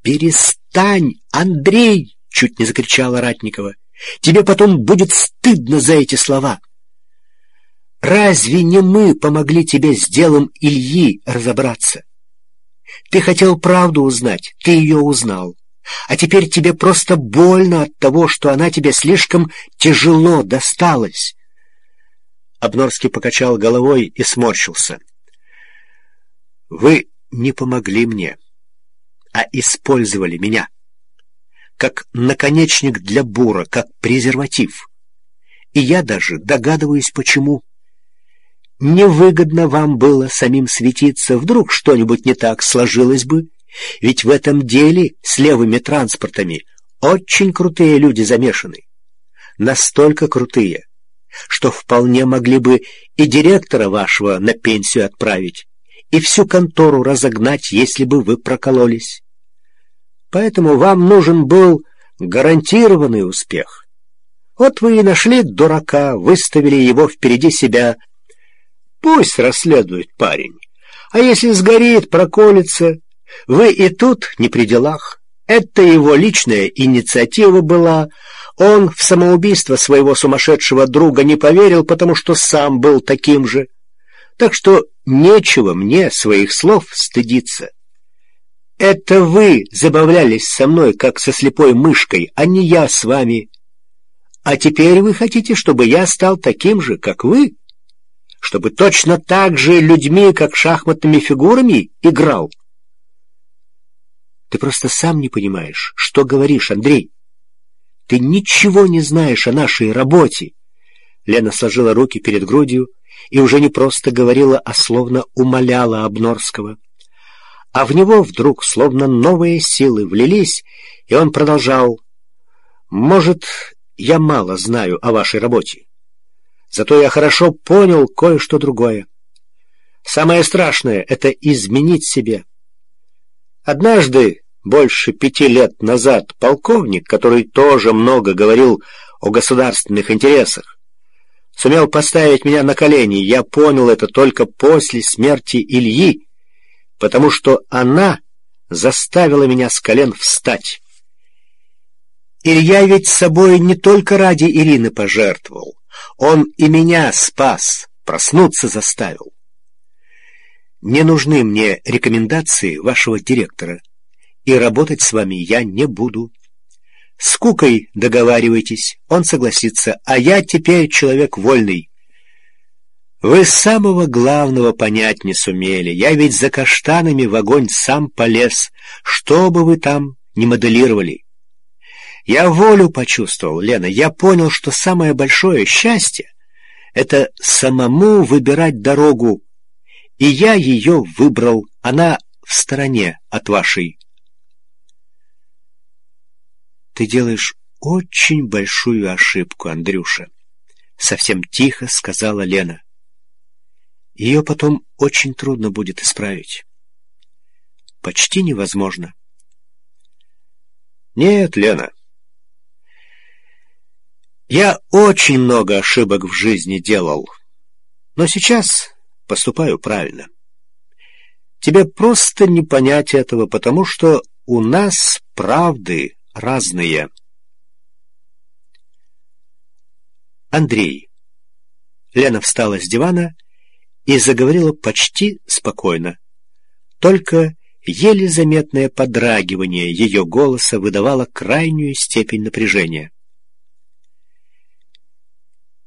«Перестань, Андрей!» — чуть не закричала Ратникова. «Тебе потом будет стыдно за эти слова. Разве не мы помогли тебе с делом Ильи разобраться? Ты хотел правду узнать, ты ее узнал. А теперь тебе просто больно от того, что она тебе слишком тяжело досталась». Обнорский покачал головой и сморщился. «Вы не помогли мне, а использовали меня. Как наконечник для бура, как презерватив. И я даже догадываюсь, почему. Невыгодно вам было самим светиться, вдруг что-нибудь не так сложилось бы, ведь в этом деле с левыми транспортами очень крутые люди замешаны. Настолько крутые, что вполне могли бы и директора вашего на пенсию отправить, и всю контору разогнать, если бы вы прокололись. Поэтому вам нужен был гарантированный успех. Вот вы и нашли дурака, выставили его впереди себя. Пусть расследует парень. А если сгорит, проколется, вы и тут не при делах. Это его личная инициатива была. Он в самоубийство своего сумасшедшего друга не поверил, потому что сам был таким же. Так что нечего мне своих слов стыдиться. Это вы забавлялись со мной, как со слепой мышкой, а не я с вами. А теперь вы хотите, чтобы я стал таким же, как вы? Чтобы точно так же людьми, как шахматными фигурами, играл? Ты просто сам не понимаешь, что говоришь, Андрей. Ты ничего не знаешь о нашей работе. Лена сложила руки перед грудью и уже не просто говорила, а словно умоляла Обнорского. А в него вдруг словно новые силы влились, и он продолжал: «Может, я мало знаю о вашей работе, зато я хорошо понял кое-что другое. Самое страшное — это изменить себе. Однажды, больше 5 лет назад, полковник, который тоже много говорил о государственных интересах, сумел поставить меня на колени. Я понял это только после смерти Ильи, потому что она заставила меня с колен встать. Илья ведь собой не только ради Ирины пожертвовал, он и меня спас, проснуться заставил. Не нужны мне рекомендации вашего директора, и работать с вами я не буду. С Кукой договаривайтесь, он согласится, а я теперь человек вольный. Вы самого главного понять не сумели. Я ведь за каштанами в огонь сам полез, что бы вы там ни моделировали. Я волю почувствовал, Лена, я понял, что самое большое счастье — это самому выбирать дорогу, и я ее выбрал, она в стороне от вашей. Ты делаешь очень большую ошибку, Андрюша, — совсем тихо сказала Лена. Ее потом очень трудно будет исправить. Почти невозможно. Нет, Лена, я очень много ошибок в жизни делал, но сейчас поступаю правильно. Тебе просто не понять этого, потому что у нас правды разные. Андрей. Лена встала с дивана и заговорила почти спокойно. Только еле заметное подрагивание ее голоса выдавало крайнюю степень напряжения.